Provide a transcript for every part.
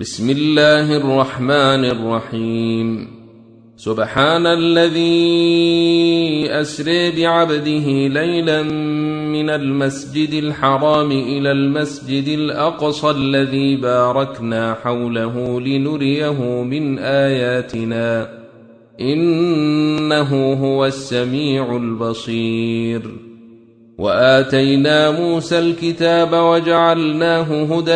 بسم الله الرحمن الرحيم. سبحان الذي أسري بعبده ليلا من المسجد الحرام إلى المسجد الأقصى الذي باركنا حوله لنريه من آياتنا إنه هو السميع البصير. وآتينا موسى الكتاب وجعلناه هدى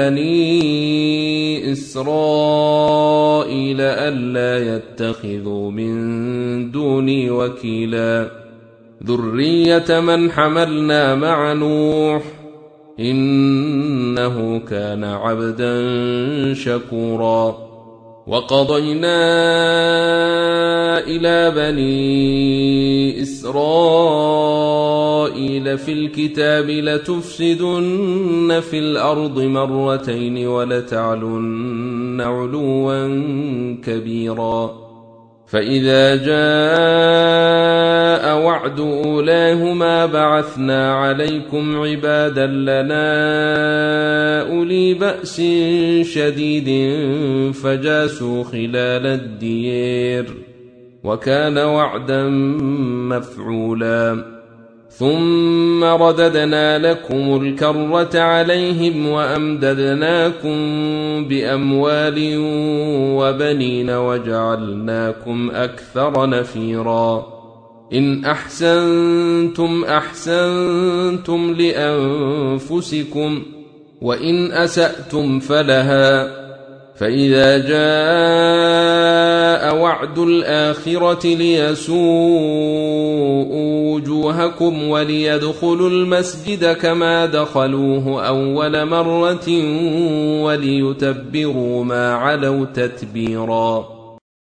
لبني إسرائيل ألا يتخذوا من دوني وكيلا ذرية من حملنا مع نوح إنه كان عبدا شكورا. وقضينا إلى بني إسرائيل في الكتاب لتفسدن في الأرض مرتين ولتعلن علوا كبيرا. فإذا جاء وعد أولاهما بعثنا عليكم عبادا لنا أولي بأس شديد فجاسوا خلال الدير وكان وعدا مفعولا. ثم رددنا لكم الكرة عليهم وأمددناكم بأموال وبنين وجعلناكم أكثر نفيرا. إن أحسنتم أحسنتم لأنفسكم وإن أسأتم فلها. فإذا جاء وعد الآخرة ليسوءوا وجوهكم وليدخلوا المسجد كما دخلوه أول مرة وليتبروا ما علوا تتبيرا.